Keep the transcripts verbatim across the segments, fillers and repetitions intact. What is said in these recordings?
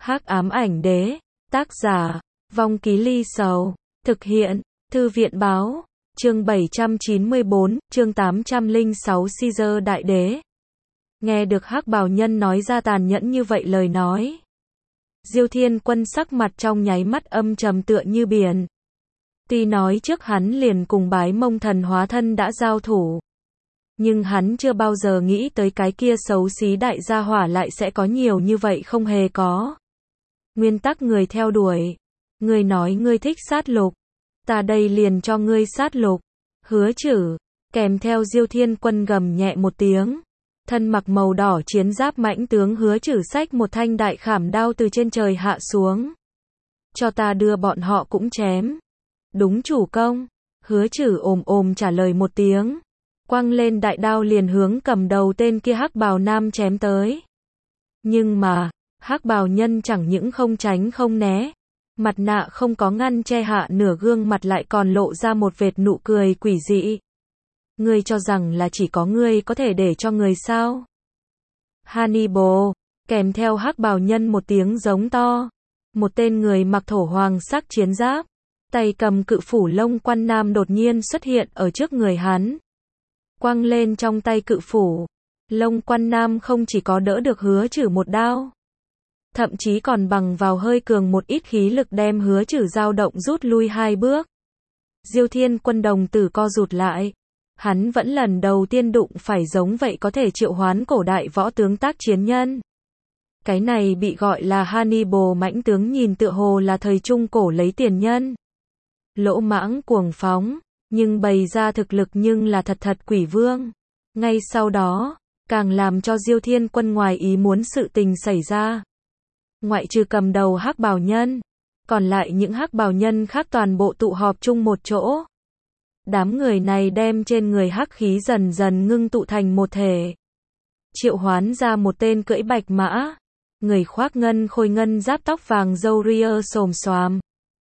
Hắc ám ảnh đế, tác giả, Vong Ký Ly Sầu, thực hiện, Thư viện báo, chương bảy trăm chín mươi bốn, chương tám trăm lẻ sáu Caesar đại đế. Nghe được Hắc Bào Nhân nói ra tàn nhẫn như vậy lời nói, Diêu Thiên Quân sắc mặt trong nháy mắt âm trầm tựa như biển. Tuy nói trước hắn liền cùng Bái Mông Thần hóa thân đã giao thủ, nhưng hắn chưa bao giờ nghĩ tới cái kia xấu xí đại gia hỏa lại sẽ có nhiều như vậy không hề có nguyên tắc người theo đuổi. Ngươi nói ngươi thích sát lục, ta đây liền cho ngươi sát lục. Hứa Chử, kèm theo Diêu Thiên Quân gầm nhẹ một tiếng. Thân mặc màu đỏ chiến giáp mãnh tướng Hứa Chử xách một thanh đại khảm đao từ trên trời hạ xuống. Cho ta đưa bọn họ cũng chém. Đúng chủ công. Hứa Chử ồm ồm trả lời một tiếng. Quăng lên đại đao liền hướng cầm đầu tên kia Hắc Bào Nam chém tới. Nhưng mà, Hắc Bào Nhân chẳng những không tránh không né, mặt nạ không có ngăn che hạ nửa gương mặt lại còn lộ ra một vệt nụ cười quỷ dị. Ngươi cho rằng là chỉ có ngươi có thể để cho người sao? Hannibal, kèm theo Hắc Bào Nhân một tiếng giống to. Một tên người mặc thổ hoàng sắc chiến giáp, tay cầm cự phủ lông quan nam đột nhiên xuất hiện ở trước người hắn. Quăng lên trong tay cự phủ, lông quan nam không chỉ có đỡ được Hứa Chử một đao, thậm chí còn bằng vào hơi cường một ít khí lực đem Hứa Chử dao động rút lui hai bước. Diêu Thiên Quân đồng tử co rụt lại. Hắn vẫn lần đầu tiên đụng phải giống vậy có thể triệu hoán cổ đại võ tướng tác chiến nhân. Cái này bị gọi là Hannibal mãnh tướng nhìn tựa hồ là thời trung cổ lấy tiền nhân. Lỗ mãng cuồng phóng, nhưng bày ra thực lực nhưng là thật thật quỷ vương. Ngay sau đó, càng làm cho Diêu Thiên Quân ngoài ý muốn sự tình xảy ra. Ngoại trừ cầm đầu Hắc Bào Nhân, còn lại những Hắc Bào Nhân khác toàn bộ tụ họp chung một chỗ. Đám người này đem trên người hắc khí dần dần ngưng tụ thành một thể. Triệu hoán ra một tên cưỡi bạch mã, người khoác ngân khôi ngân giáp tóc vàng râu ria xồm xoàm.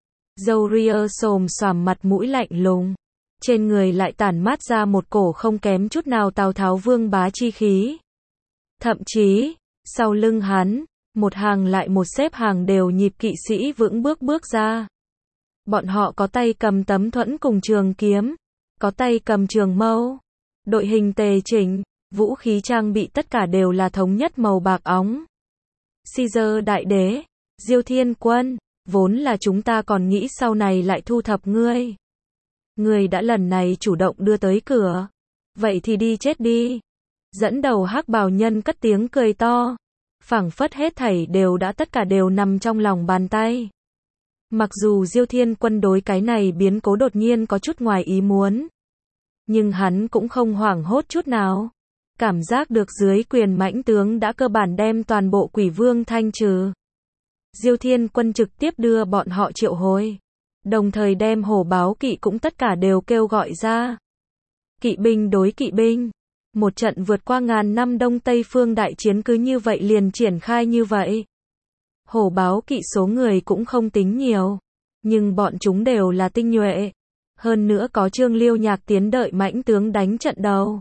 Râu ria xồm xoàm mặt mũi lạnh lùng. Trên người lại tản mát ra một cổ không kém chút nào Tào Tháo vương bá chi khí. Thậm chí, sau lưng hắn, một hàng lại một xếp hàng đều nhịp kỵ sĩ vững bước bước ra. Bọn họ có tay cầm tấm thuẫn cùng trường kiếm, có tay cầm trường mâu, đội hình tề chỉnh, vũ khí trang bị tất cả đều là thống nhất màu bạc óng. Caesar đại đế, Diêu Thiên Quân, vốn là chúng ta còn nghĩ sau này lại thu thập ngươi. Ngươi đã lần này chủ động đưa tới cửa, vậy thì đi chết đi. Dẫn đầu Hắc Bào Nhân cất tiếng cười to, phảng phất hết thảy đều đã tất cả đều nằm trong lòng bàn tay. Mặc dù Diêu Thiên Quân đối cái này biến cố đột nhiên có chút ngoài ý muốn, nhưng hắn cũng không hoảng hốt chút nào. Cảm giác được dưới quyền mãnh tướng đã cơ bản đem toàn bộ quỷ vương thanh trừ. Diêu Thiên Quân trực tiếp đưa bọn họ triệu hồi, đồng thời đem hổ báo kỵ cũng tất cả đều kêu gọi ra. Kỵ binh đối kỵ binh, một trận vượt qua ngàn năm Đông Tây phương đại chiến cứ như vậy liền triển khai như vậy. Hổ báo kỵ số người cũng không tính nhiều, nhưng bọn chúng đều là tinh nhuệ. Hơn nữa có Trương Liêu Nhạc tiến đợi mãnh tướng đánh trận đầu.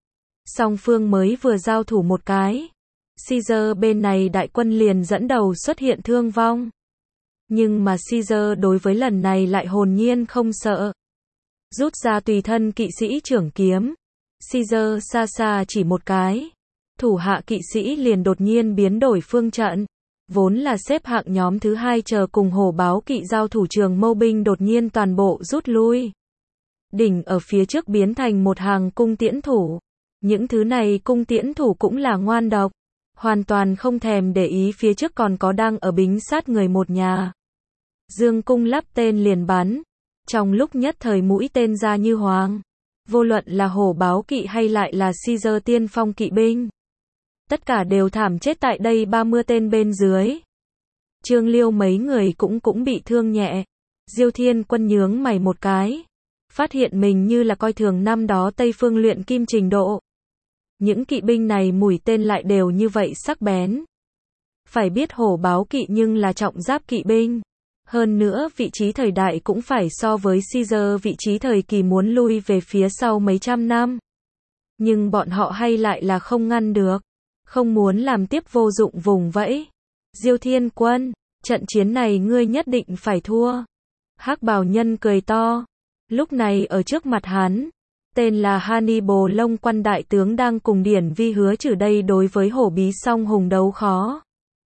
Song phương mới vừa giao thủ một cái, Caesar bên này đại quân liền dẫn đầu xuất hiện thương vong. Nhưng mà Caesar đối với lần này lại hồn nhiên không sợ. Rút ra tùy thân kỵ sĩ trưởng kiếm, Caesar xa xa chỉ một cái, thủ hạ kỵ sĩ liền đột nhiên biến đổi phương trận. Vốn là xếp hạng nhóm thứ hai chờ cùng hổ báo kỵ giao thủ trường mâu binh đột nhiên toàn bộ rút lui. Đỉnh ở phía trước biến thành một hàng cung tiễn thủ. Những thứ này cung tiễn thủ cũng là ngoan độc, hoàn toàn không thèm để ý phía trước còn có đang ở bính sát người một nhà. Dương cung lắp tên liền bắn, trong lúc nhất thời mũi tên ra như hoàng. Vô luận là hổ báo kỵ hay lại là Caesar tiên phong kỵ binh, tất cả đều thảm chết tại đây ba mươi tên bên dưới. Trương Liêu mấy người cũng cũng bị thương nhẹ. Diêu Thiên Quân nhướng mày một cái, phát hiện mình như là coi thường năm đó Tây phương luyện kim trình độ. Những kỵ binh này mũi tên lại đều như vậy sắc bén. Phải biết hổ báo kỵ nhưng là trọng giáp kỵ binh. Hơn nữa vị trí thời đại cũng phải so với Caesar vị trí thời kỳ muốn lui về phía sau mấy trăm năm. Nhưng bọn họ hay lại là không ngăn được. Không muốn làm tiếp vô dụng vùng vẫy. Diêu Thiên Quân, trận chiến này ngươi nhất định phải thua. Hắc bào nhân cười to. Lúc này ở trước mặt hắn, tên là Hannibal Long Quan đại tướng đang cùng Điển Vi hứa trừ đây đối với hổ bí song hùng đấu khó.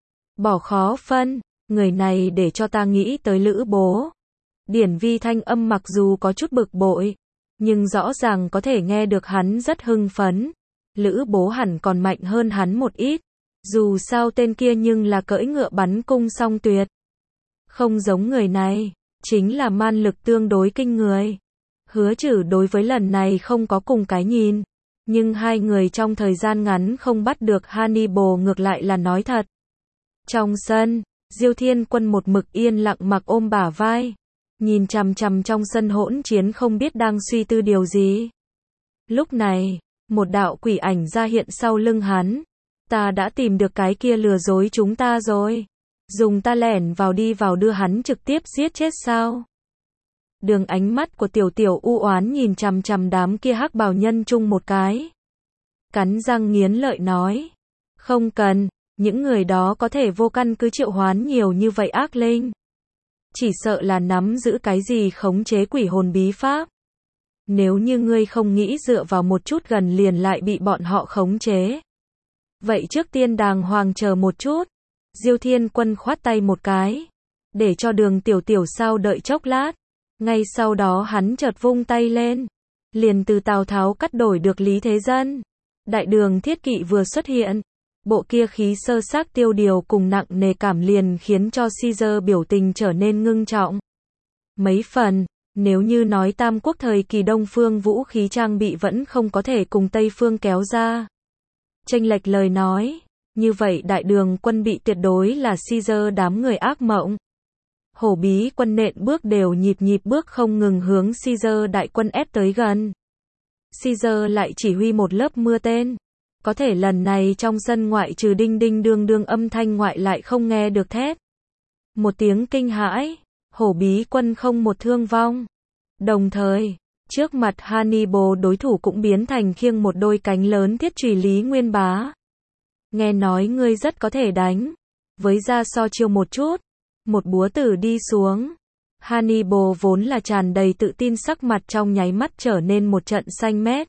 Bỏ khó phân, người này để cho ta nghĩ tới Lữ Bố. Điển Vi thanh âm mặc dù có chút bực bội, nhưng rõ ràng có thể nghe được hắn rất hưng phấn. Lữ Bố hẳn còn mạnh hơn hắn một ít. Dù sao tên kia nhưng là cưỡi ngựa bắn cung song tuyệt. Không giống người này, chính là man lực tương đối kinh người. Hứa Trừ đối với lần này không có cùng cái nhìn, nhưng hai người trong thời gian ngắn không bắt được Hannibal ngược lại là nói thật. Trong sân, Diêu Thiên Quân một mực yên lặng mặc ôm bả vai, nhìn chằm chằm trong sân hỗn chiến không biết đang suy tư điều gì. Lúc này, một đạo quỷ ảnh ra hiện sau lưng hắn. Ta đã tìm được cái kia lừa dối chúng ta rồi. Dùng ta lẻn vào đi vào đưa hắn trực tiếp giết chết sao? Đường ánh mắt của tiểu tiểu u oán nhìn chằm chằm đám kia hắc bào nhân chung một cái. Cắn răng nghiến lợi nói. Không cần, những người đó có thể vô căn cứ triệu hoán nhiều như vậy ác linh. Chỉ sợ là nắm giữ cái gì khống chế quỷ hồn bí pháp. Nếu như ngươi không nghĩ dựa vào một chút gần liền lại bị bọn họ khống chế. Vậy trước tiên đàng hoàng chờ một chút. Diêu Thiên Quân khoát tay một cái, để cho đường tiểu tiểu sao đợi chốc lát. Ngay sau đó hắn chợt vung tay lên, liền từ Tào Tháo cắt đổi được Lý Thế Dân. Đại đường Thiết Kỵ vừa xuất hiện, bộ kia khí sơ xác tiêu điều cùng nặng nề cảm liền khiến cho Caesar biểu tình trở nên ngưng trọng. Mấy phần, nếu như nói Tam Quốc thời kỳ Đông phương vũ khí trang bị vẫn không có thể cùng Tây phương kéo ra chênh lệch lời nói, như vậy đại đường quân bị tuyệt đối là Caesar đám người ác mộng. Hổ bí quân nện bước đều nhịp nhịp bước không ngừng hướng Caesar đại quân ép tới gần. Caesar lại chỉ huy một lớp mưa tên. Có thể lần này trong sân ngoại trừ đinh đinh đương đương âm thanh ngoại lại không nghe được thét. Một tiếng kinh hãi, hổ bí quân không một thương vong. Đồng thời, trước mặt Hannibal đối thủ cũng biến thành khiêng một đôi cánh lớn thiết chùy Lý Nguyên Bá. Nghe nói ngươi rất có thể đánh. Với ra so chiêu một chút. Một búa tử đi xuống. Hannibal vốn là tràn đầy tự tin sắc mặt trong nháy mắt trở nên một trận xanh mét.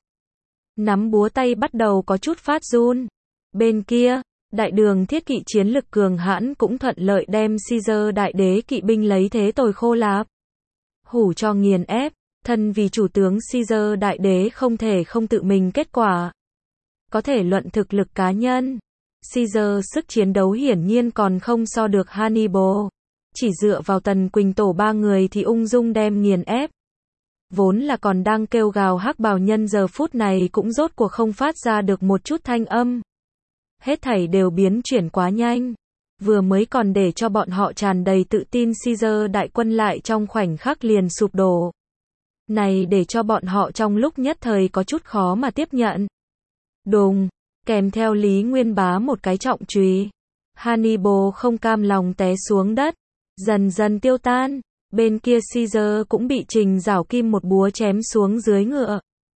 Nắm búa tay bắt đầu có chút phát run. Bên kia, đại đường Thiết Kỵ chiến lực cường hãn cũng thuận lợi đem Caesar đại đế kỵ binh lấy thế tồi khô lạp. Hủ cho nghiền ép, thân vì chủ tướng Caesar đại đế không thể không tự mình kết quả. Có thể luận thực lực cá nhân, Caesar sức chiến đấu hiển nhiên còn không so được Hannibal. Chỉ dựa vào Tần Quỳnh tổ ba người thì ung dung đem nghiền ép. Vốn là còn đang kêu gào hắc bào nhân giờ phút này cũng rốt cuộc không phát ra được một chút thanh âm. Hết thảy đều biến chuyển quá nhanh. Vừa mới còn để cho bọn họ tràn đầy tự tin Caesar đại quân lại trong khoảnh khắc liền sụp đổ. Này để cho bọn họ trong lúc nhất thời có chút khó mà tiếp nhận. Đùng, kèm theo Lý Nguyên Bá một cái trọng chùy. Hannibal không cam lòng té xuống đất, dần dần tiêu tan. Bên kia Caesar cũng bị Trình Giảo Kim một búa chém xuống dưới ngựa.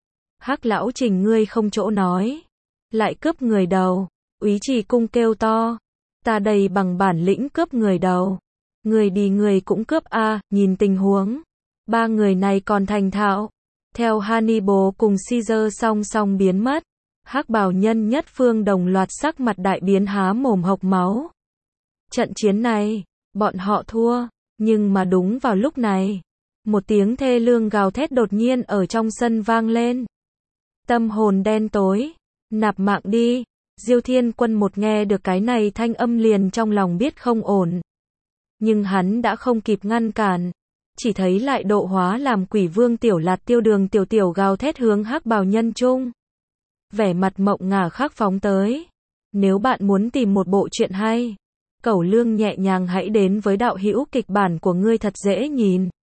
Hắc lão Trình ngươi không chỗ nói, lại cướp người đầu. Úy Trì Cung kêu to, ta đây bằng bản lĩnh cướp người đầu. Người đi người cũng cướp a, à, nhìn tình huống. Ba người này còn thành thạo. Theo Hannibal cùng Caesar song song biến mất, hắc bào nhân nhất phương đồng loạt sắc mặt đại biến há mồm hộc máu. Trận chiến này, bọn họ thua. Nhưng mà đúng vào lúc này, một tiếng thê lương gào thét đột nhiên ở trong sân vang lên. Tâm hồn đen tối, nạp mạng đi. Diêu Thiên Quân một nghe được cái này thanh âm liền trong lòng biết không ổn. Nhưng hắn đã không kịp ngăn cản, chỉ thấy lại độ hóa làm quỷ vương tiểu lạt tiêu đường tiểu tiểu gào thét hướng hắc bào nhân chung. Vẻ mặt mộng ngả khắc phóng tới. Nếu bạn muốn tìm một bộ truyện hay, Cẩu Lương nhẹ nhàng hãy đến với đạo hữu kịch bản của ngươi thật dễ nhìn.